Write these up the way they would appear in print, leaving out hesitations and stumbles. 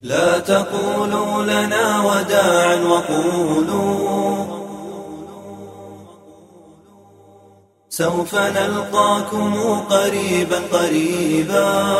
لا تقولوا لنا وداعا وقولوا سوف نلقاكم قريبا قريبا.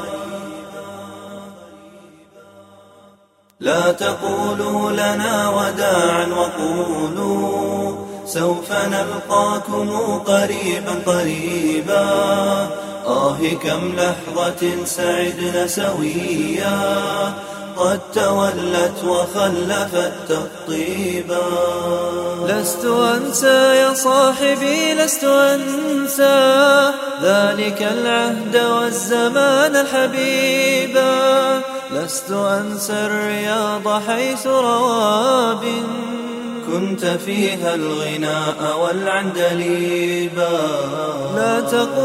لا تقولوا لنا وداعا وقولوا سوف نلقاكم قريبا قريبا. كم لحظة سعدنا سويا قد تولت وخلفت تطيبا. لست أنسى يا صاحبي لست أنسى ذلك العهد والزمان الحبيبا. لست أنسى الرياض حيث رواب كنت فيها الغناء والعندليبا. لا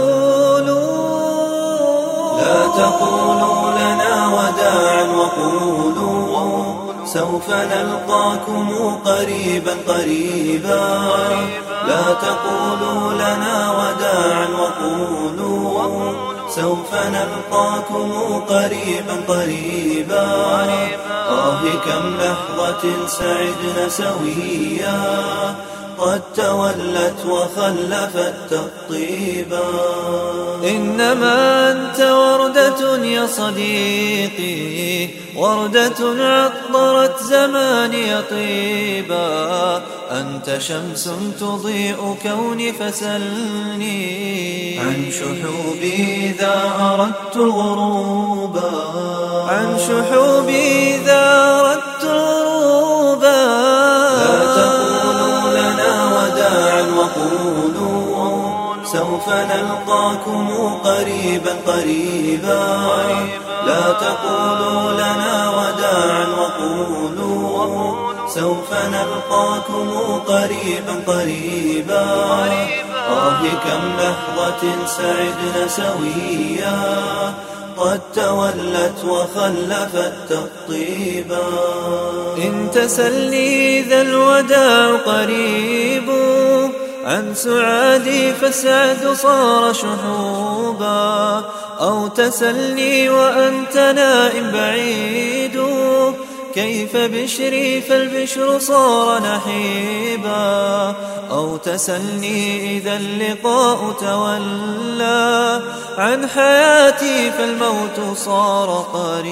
تقولوا لنا وداعا وقولوا سوف نلقاكم قريبا قريبا. لا تقولوا لنا وداعا وقولوا سوف نلقاكم قريبا قريبا. كم لحظة سعدنا سويا قد تولت وخلفت تطيبا. إنما أنت وردة يا صديقي وردة عطرت زماني طيبا. أنت شمس تضيء كوني فسلني عن شحوبي إذا أردت الغروبا. عن شحوبي إذا أردت الغروبا. لا تقولوا لنا وداعا وقولوا سوف نلقاكم قريبا قريبا. لا تقولوا لنا وداعا وقولوا سوف نلقاكم قريبا قريبا. كم لحظة سعدنا سويا قد تولت وخلفت تطيبا. إن تسلني ذا الوداع قريب عن سعادي فالسعد صار شحوبا. أو تسلني وأنت نائم بعيد كيف بشري فالبشر صار نحيبا. أو تسلني إذا اللقاء تولى عن حياتي فالموت صار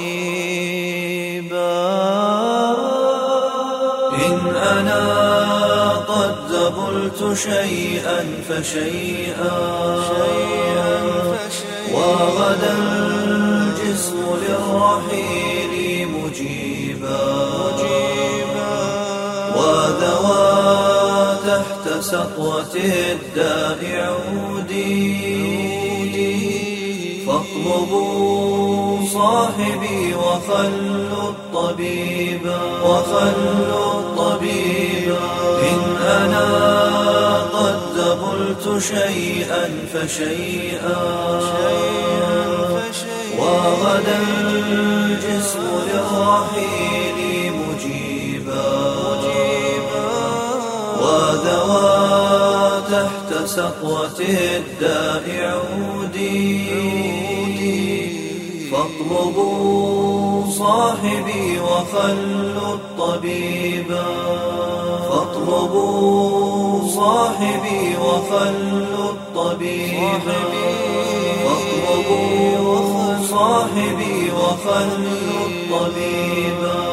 قريبا. إن أنا قد ذبلت شيئا فشيئا وغدا الجسم للرحيل مجيبا. وذوى تحت سطوة الداء عودي فاطلبوا صاحبي وخلوا الطبيبا. إن أنا قد ذبلت شيئا فشيئا وغدا الجسم للرحيل مجيبا. وذوى تحت سطوة الداء عودي فاطلبوا صاحبي وخلوا الطبيبا. فاطلبوا صاحبي وخلوا الطبيبا. فاطلبوا صاحبي وخلوا الطبيبا.